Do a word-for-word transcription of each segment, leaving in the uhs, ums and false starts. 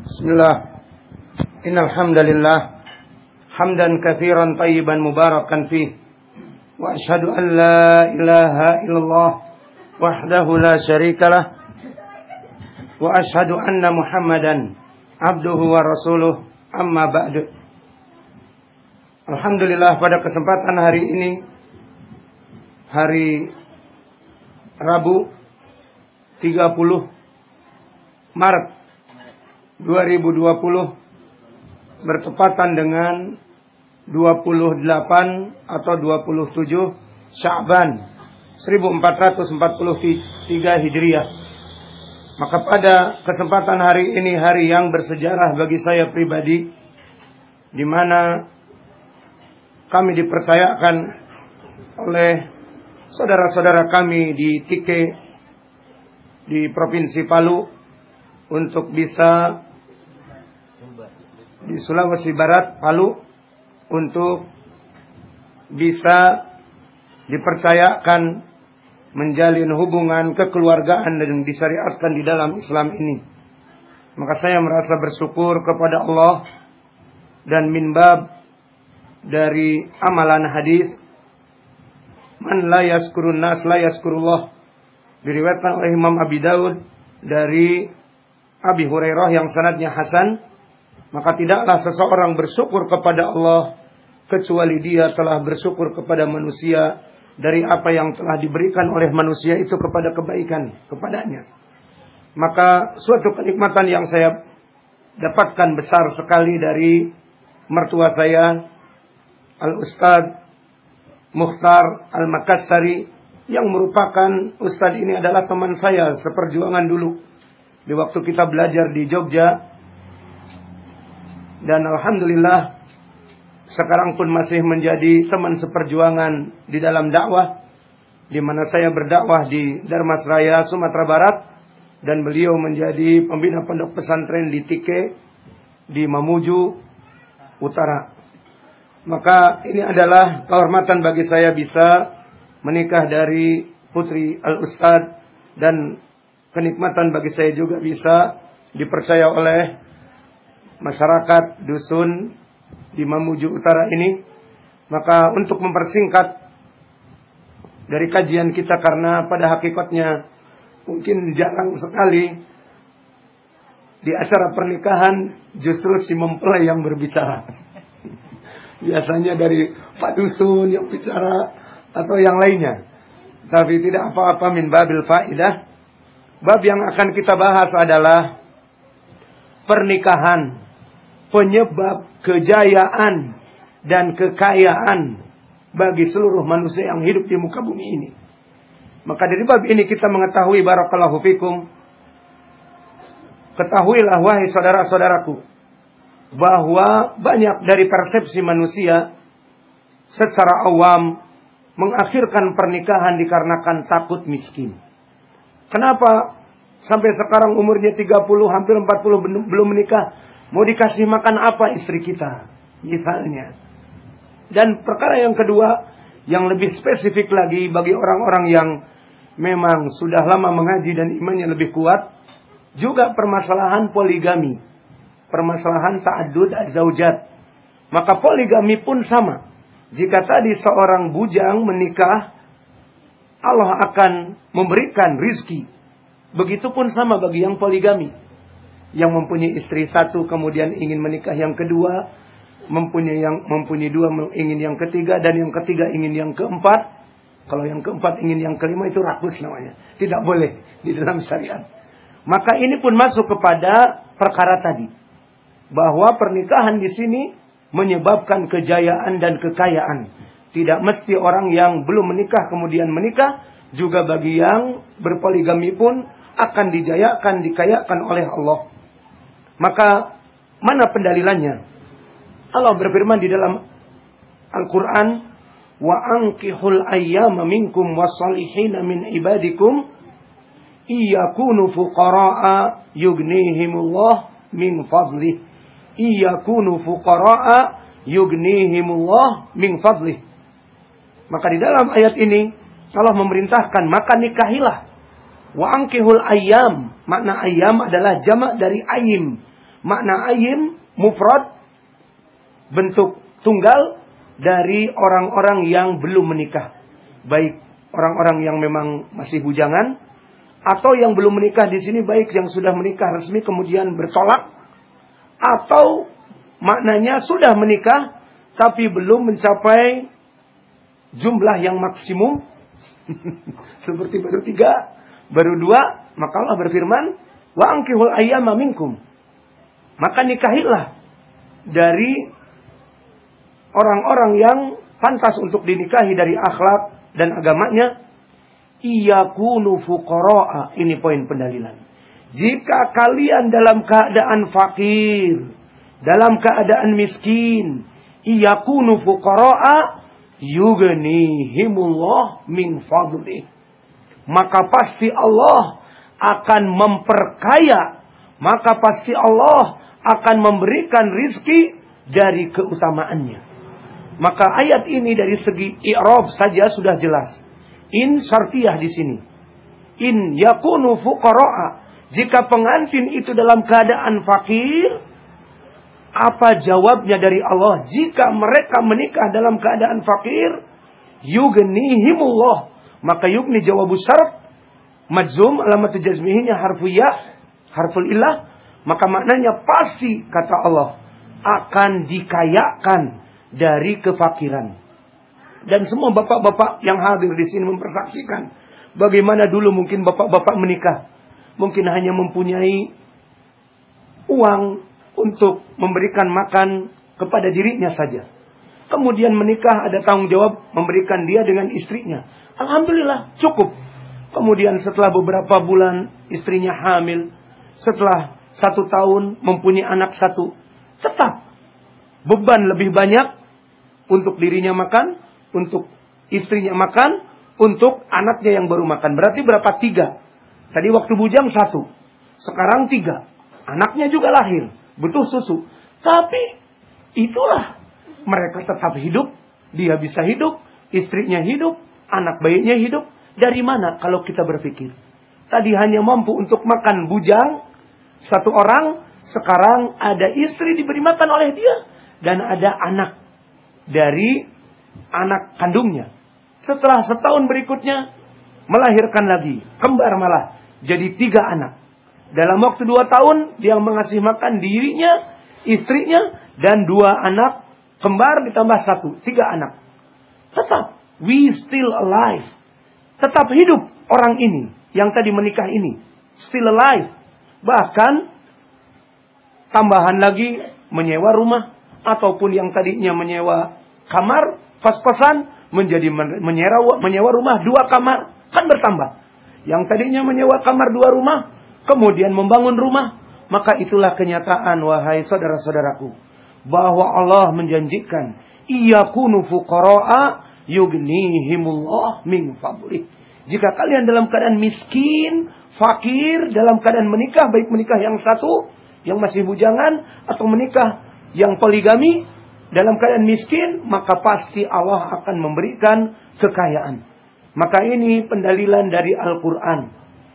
Bismillah. Innal hamdalillah hamdan katsiran tayyiban mubarakan fih. Wa asyhadu an la ilaha illallah wahdahu la syarikalah. Wa asyhadu anna Muhammadan abduhu wa rasuluh. Amma ba'du. Alhamdulillah, pada kesempatan hari ini, hari Rabu tiga puluh Maret dua ribu dua puluh, bertepatan dengan dua puluh delapan atau dua puluh tujuh Sya'ban seribu empat ratus empat puluh tiga Hijriah. Maka pada kesempatan hari ini, hari yang bersejarah bagi saya pribadi, di mana kami dipercayakan oleh saudara-saudara kami di Tike di Provinsi Palu untuk bisa di Sulawesi Barat, Palu, untuk bisa dipercayakan menjalin hubungan kekeluargaan dan disyariatkan di dalam Islam ini. Maka saya merasa bersyukur kepada Allah, dan minbab dari amalan hadis, man la yaskurun nas la yaskurullah, diriwayatkan oleh Imam Abi Daud dari Abi Hurairah yang sanadnya hasan. Maka tidaklah seseorang bersyukur kepada Allah kecuali dia telah bersyukur kepada manusia dari apa yang telah diberikan oleh manusia itu kepada kebaikan kepadanya. Maka suatu kenikmatan yang saya dapatkan besar sekali dari mertua saya, Al-Ustadz Mukhtar Al-Makassari, yang merupakan Ustadz ini adalah teman saya seperjuangan dulu di waktu kita belajar di Jogja. Dan alhamdulillah sekarang pun masih menjadi teman seperjuangan di dalam dakwah, di mana saya berdakwah di Darmasraya, Sumatera Barat, dan beliau menjadi pembina pondok pesantren di Tike di Mamuju Utara. Maka ini adalah kehormatan bagi saya bisa menikah dari putri Al-Ustadz, dan kenikmatan bagi saya juga bisa dipercaya oleh masyarakat dusun di Mamuju Utara ini. Maka untuk mempersingkat dari kajian kita, karena pada hakikatnya mungkin jarang sekali di acara pernikahan justru si mempelai yang berbicara. Biasanya dari Pak Dusun yang bicara atau yang lainnya. Tapi tidak apa-apa, min babil faidah. Bab yang akan kita bahas adalah pernikahan, penyebab kejayaan dan kekayaan bagi seluruh manusia yang hidup di muka bumi ini. Maka dari bab ini kita mengetahui, barakallahu fikum, ketahuilah wahai saudara-saudaraku, bahwa banyak dari persepsi manusia secara awam mengakhirkan pernikahan dikarenakan takut miskin. Kenapa sampai sekarang umurnya tiga puluh, hampir empat puluh belum menikah? Mau dikasih makan apa istri kita, misalnya. Dan perkara yang kedua, yang lebih spesifik lagi bagi orang-orang yang memang sudah lama mengaji dan imannya lebih kuat, juga permasalahan poligami, permasalahan ta'addud az-zaujat. Maka poligami pun sama. Jika tadi seorang bujang menikah, Allah akan memberikan rizki. Begitupun sama bagi yang poligami, yang mempunyai istri satu kemudian ingin menikah yang kedua, mempunyai yang mempunyai dua ingin yang ketiga, dan yang ketiga ingin yang keempat. Kalau yang keempat ingin yang kelima, itu rakus namanya. Tidak boleh di dalam syariat. Maka ini pun masuk kepada perkara tadi, bahwa pernikahan di sini menyebabkan kejayaan dan kekayaan. Tidak mesti orang yang belum menikah kemudian menikah, juga bagi yang berpoligami pun akan dijayakan, dikayakan oleh Allah. Maka mana pendalilannya? Allah berfirman di dalam Al-Quran, wa ankihul ayyama minkum wassalihina min ibadikum iyakunu fuqara'a yughnihimullah min fadlih. Iyakunu fuqara'a yughnihimullah min fadlih. Maka di dalam ayat ini Allah memerintahkan, maka nikahilah. Wa ankihul ayyam, makna ayyam adalah jamak dari ayyim, makna ayim mufrad, bentuk tunggal dari orang-orang yang belum menikah. Baik orang-orang yang memang masih bujangan atau yang belum menikah di sini, baik yang sudah menikah resmi kemudian bertolak, atau maknanya sudah menikah tapi belum mencapai jumlah yang maksimum. Seperti baru tiga, baru dua, maka Allah berfirman, wa ankihul ayyama minkum. Maka nikahilah dari orang-orang yang pantas untuk dinikahi dari akhlak dan agamanya. Iyakunu fuqara'a. Ini poin pendalilan. Jika kalian dalam keadaan fakir, dalam keadaan miskin, iyakunu fuqara'a yughnihimullah min fadlih. Maka pasti Allah akan memperkaya, maka pasti Allah akan memberikan rizki dari keutamaannya. Maka ayat ini dari segi i'rab saja sudah jelas. In syartiyah di sini. In yakunu fuqara'a. Jika pengantin itu dalam keadaan fakir, apa jawabnya dari Allah? Jika mereka menikah dalam keadaan fakir, yughnihimullah. Maka yugni jawabu syarat, majzum alamat jazmihinya harfu ya, harful illah. Maka maknanya pasti, kata Allah, akan dikayakan dari kefakiran. Dan semua bapak-bapak yang hadir di sini mempersaksikan bagaimana dulu mungkin bapak-bapak menikah, mungkin hanya mempunyai uang untuk memberikan makan kepada dirinya saja. Kemudian menikah, ada tanggung jawab memberikan dia dengan istrinya. Alhamdulillah cukup. Kemudian setelah beberapa bulan istrinya hamil, setelah satu tahun mempunyai anak satu, tetap beban lebih banyak untuk dirinya makan, untuk istrinya makan, untuk anaknya yang baru makan. Berarti berapa? Tiga. Tadi waktu bujang satu, sekarang tiga. Anaknya juga lahir, butuh susu. Tapi itulah, mereka tetap hidup, dia bisa hidup, istrinya hidup, anak bayinya hidup. Dari mana kalau kita berpikir? Tadi hanya mampu untuk makan bujang satu orang, sekarang ada istri diberi makan oleh dia, dan ada anak dari anak kandungnya. Setelah setahun berikutnya melahirkan lagi, kembar malah, jadi tiga anak. Dalam waktu dua tahun dia mengasihi makan dirinya, istrinya, dan dua anak kembar ditambah satu, tiga anak. Tetap we still alive, tetap hidup orang ini yang tadi menikah ini, still alive. Bahkan tambahan lagi menyewa rumah, ataupun yang tadinya menyewa kamar kos-kosan menjadi menyewa, menyewa rumah dua kamar, kan bertambah. Yang tadinya menyewa kamar dua rumah, kemudian membangun rumah. Maka itulah kenyataan, wahai saudara-saudaraku, bahwa Allah menjanjikan iyakunu fuqara'a yughnihimullah min fadlih. Jika kalian dalam keadaan miskin, fakir, dalam keadaan menikah, baik menikah yang satu, yang masih bujangan, atau menikah yang poligami, dalam keadaan miskin, maka pasti Allah akan memberikan kekayaan. Maka ini pendalilan dari Al-Quran.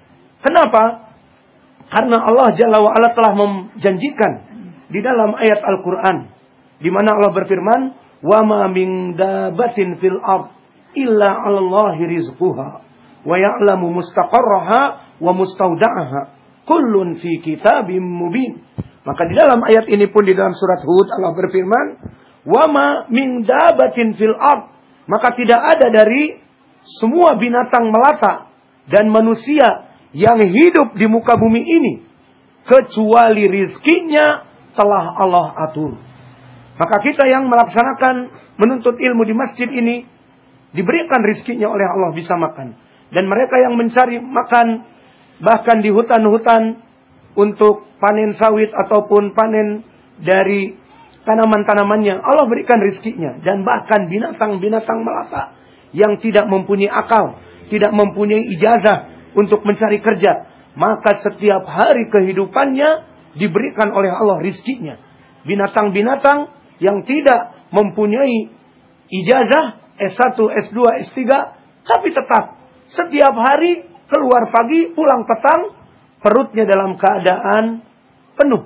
Kenapa? Karena Allah Jalla wa'ala telah menjanjikan di dalam ayat Al-Quran, di mana Allah berfirman, wa ma min dabatin fil ard illa 'alallahi rizquha wa ya'lamu mustaqarraha wa mustauda'aha kullun fi kitabim mubin. Maka di dalam ayat ini pun, di dalam surat Hud, Allah berfirman, wa ma min dabatin fil ard, maka tidak ada dari semua binatang melata dan manusia yang hidup di muka bumi ini kecuali rizkinya telah Allah atur. Maka kita yang melaksanakan menuntut ilmu di masjid ini diberikan rizkinya oleh Allah, bisa makan. Dan mereka yang mencari makan bahkan di hutan-hutan untuk panen sawit ataupun panen dari tanaman-tanamannya, Allah berikan rizkinya. Dan bahkan binatang-binatang melata yang tidak mempunyai akal, tidak mempunyai ijazah untuk mencari kerja, maka setiap hari kehidupannya diberikan oleh Allah rizkinya. Binatang-binatang yang tidak mempunyai ijazah S satu, S dua, S tiga, tapi tetap setiap hari keluar pagi, pulang petang, perutnya dalam keadaan penuh.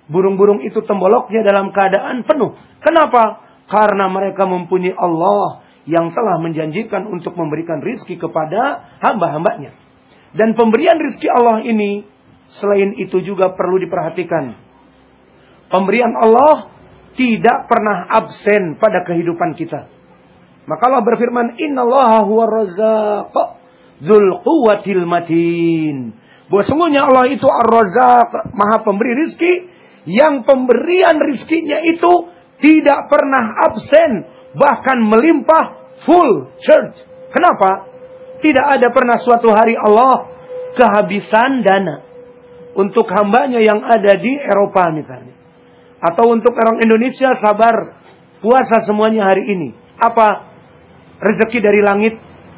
Burung-burung itu temboloknya dalam keadaan penuh. Kenapa? Karena mereka mempunyai Allah yang telah menjanjikan untuk memberikan rizki kepada hamba-hambanya. Dan pemberian rizki Allah ini, selain itu juga perlu diperhatikan. Pemberian Allah tidak pernah absen pada kehidupan kita. Maka Allah berfirman, Innallaha huwa razzaq dzul quwwatil matin. Bahwa sungguhnya Allah itu Ar-Razzaq, Maha pemberi rizki, yang pemberian rizkinya itu tidak pernah absen, bahkan melimpah full church. Kenapa? Tidak ada pernah suatu hari Allah kehabisan dana untuk hambanya yang ada di Eropa misalnya. Atau untuk orang Indonesia sabar puasa semuanya hari ini. Apa? Rezeki dari langit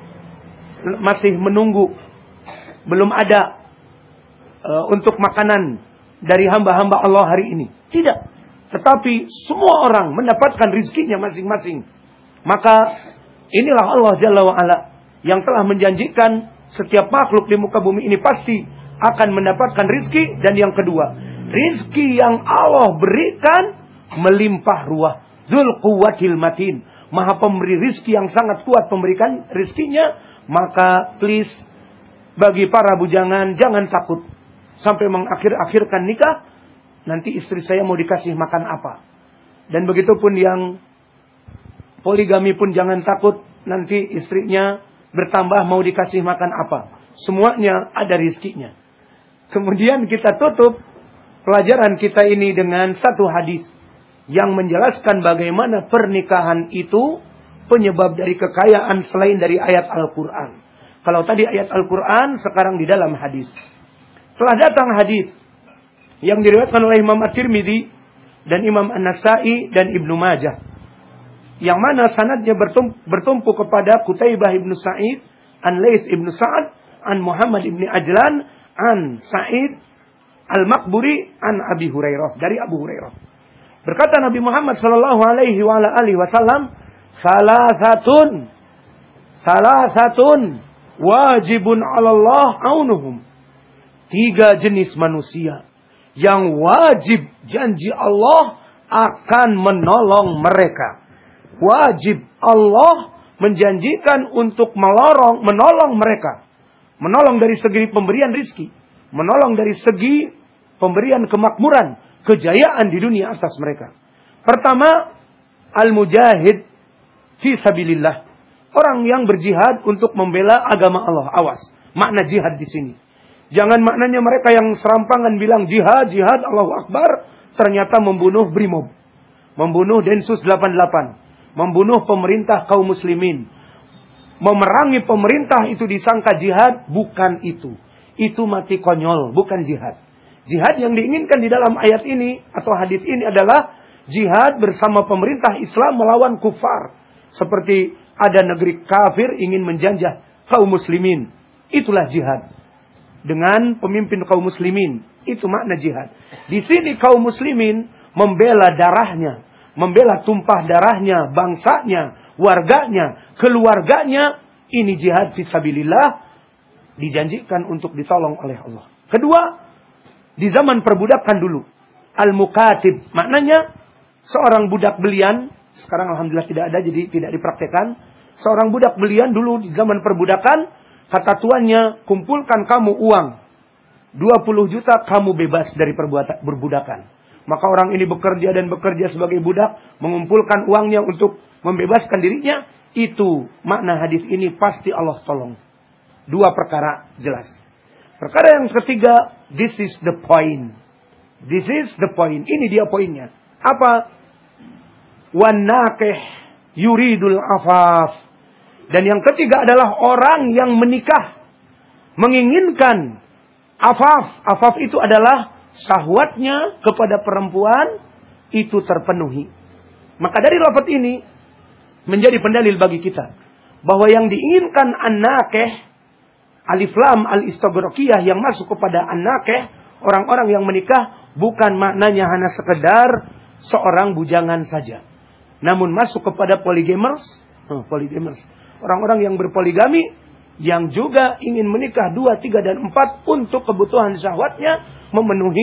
masih menunggu. Belum ada uh, untuk makanan dari hamba-hamba Allah hari ini. Tidak. Tetapi semua orang mendapatkan rizkinya masing-masing. Maka inilah Allah Jalla wa'ala yang telah menjanjikan setiap makhluk di muka bumi ini pasti akan mendapatkan rizki. Dan yang kedua, rizki yang Allah berikan melimpah ruah. Dzul quwwatil matin. Maha pemberi rizki yang sangat kuat memberikan rizkinya. Maka please, bagi para bujangan jangan takut sampai mengakhir-akhirkan nikah. Nanti istri saya mau dikasih makan apa. Dan begitu pun yang poligami pun jangan takut. Nanti istrinya bertambah mau dikasih makan apa. Semuanya ada rizkinya. Kemudian kita tutup pelajaran kita ini dengan satu hadis yang menjelaskan bagaimana pernikahan itu penyebab dari kekayaan selain dari ayat Al-Quran. Kalau tadi ayat Al-Quran, sekarang di dalam hadis. Telah datang hadis yang diriwayatkan oleh Imam At-Tirmidzi dan Imam An-Nasa'i dan Ibnu Majah, yang mana sanadnya bertumpu, bertumpu kepada Qutaibah ibnu Sa'id, an Laits ibnu Sa'ad, an Muhammad ibnu Ajlan, an Sa'id al-Maqburi, an Abi Hurairah, dari Abu Hurairah. Berkata Nabi Muhammad sallallahu alaihi wa alihi wasallam, salasatun salasatun wajibun 'ala Allah aunuhum. Tiga jenis manusia yang wajib janji Allah akan menolong mereka. Wajib Allah menjanjikan untuk melorong, menolong mereka. Menolong dari segi pemberian rizki. Menolong dari segi pemberian kemakmuran, kejayaan di dunia atas mereka. Pertama, al-mujahid fi sabilillah. Orang yang berjihad untuk membela agama Allah. Awas, makna jihad di sini. Jangan maknanya mereka yang serampangan bilang jihad, jihad, Allahu Akbar. Ternyata membunuh Brimob. Membunuh Densus delapan puluh delapan. Membunuh pemerintah kaum muslimin. Memerangi pemerintah itu disangka jihad. Bukan itu. Itu mati konyol, bukan jihad. Jihad yang diinginkan di dalam ayat ini atau hadis ini adalah jihad bersama pemerintah Islam melawan kufar. Seperti ada negeri kafir ingin menjajah kaum muslimin. Itulah jihad. Dengan pemimpin kaum muslimin. Itu makna jihad. Di sini kaum muslimin membela darahnya. Membela tumpah darahnya, bangsanya, warganya, keluarganya. Ini jihad fisabilillah. Dijanjikan untuk ditolong oleh Allah. Kedua, di zaman perbudakan dulu. Al-Mukatib. Maknanya seorang budak belian. Sekarang alhamdulillah tidak ada, jadi tidak dipraktekan. Seorang budak belian dulu di zaman perbudakan. Kata tuannya, kumpulkan kamu uang. dua puluh juta kamu bebas dari perbudakan. Maka orang ini bekerja dan bekerja sebagai budak. Mengumpulkan uangnya untuk membebaskan dirinya. Itu makna hadis ini pasti Allah tolong. Dua perkara jelas. Perkara yang ketiga, this is the point. This is the point. Ini dia poinnya. Apa? Wanakih yuridul afaf. Dan yang ketiga adalah orang yang menikah. Menginginkan afaf. Afaf itu adalah syahwatnya kepada perempuan itu terpenuhi. Maka dari lafaz ini menjadi pendalil bagi kita. Bahwa yang diinginkan an-nakih, alif lam al-istaghraqiyah yang masuk kepada an-nakih, orang-orang yang menikah bukan maknanya hanya sekedar seorang bujangan saja. Namun masuk kepada polygamers. Hmm, polygamers. Orang-orang yang berpoligami, yang juga ingin menikah dua, tiga, dan empat untuk kebutuhan syahwatnya, memenuhi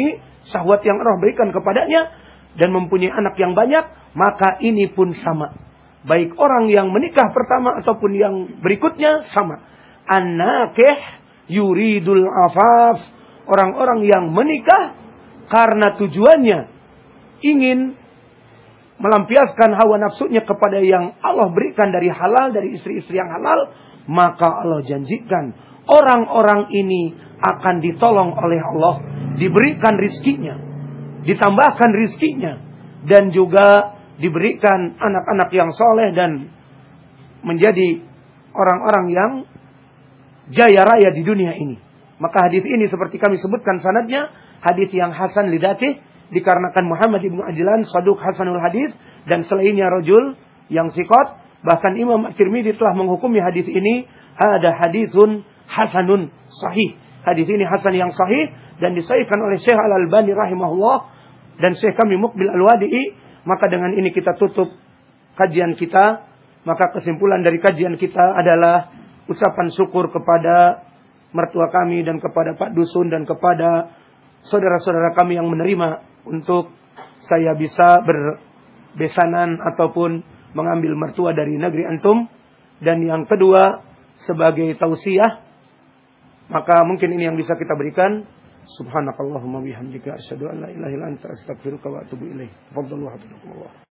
syahwat yang Allah berikan kepadanya dan mempunyai anak yang banyak, maka ini pun sama. Baik orang yang menikah pertama ataupun yang berikutnya sama. An-nakih yuridul afaf. Orang-orang yang menikah karena tujuannya ingin melampiaskan hawa nafsunya kepada yang Allah berikan dari halal, dari istri-istri yang halal, maka Allah janjikan orang-orang ini akan ditolong oleh Allah, diberikan rizkinya, ditambahkan rizkinya, dan juga diberikan anak-anak yang soleh dan menjadi orang-orang yang jaya raya di dunia ini. Maka hadis ini seperti kami sebutkan sanadnya, hadis yang hasan lidatih, dikarenakan Muhammad ibnu Ajlan saduq hasanul hadis, dan selainnya rajul yang sikot. Bahkan Imam At-Tirmidzi telah menghukumi hadis ini ada hadisun hasanun sahih. Hadis ini hasan yang sahih dan disahihkan oleh Syekh Al-Albani rahimahullah dan Syekh kami Muqbil Al-Wadi'i. Maka dengan ini kita tutup kajian kita. Maka kesimpulan dari kajian kita adalah ucapan syukur kepada mertua kami dan kepada Pak Dusun dan kepada saudara-saudara kami yang menerima untuk saya bisa berbesanan ataupun mengambil mertua dari negeri antum. Dan yang kedua, sebagai tausiah, maka mungkin ini yang bisa kita berikan. Subhanakallahumma bihamdika asyhadu an la ilaha illa anta astaghfiruka wa atubu ilaik. Tafadhalu hafizakumullah.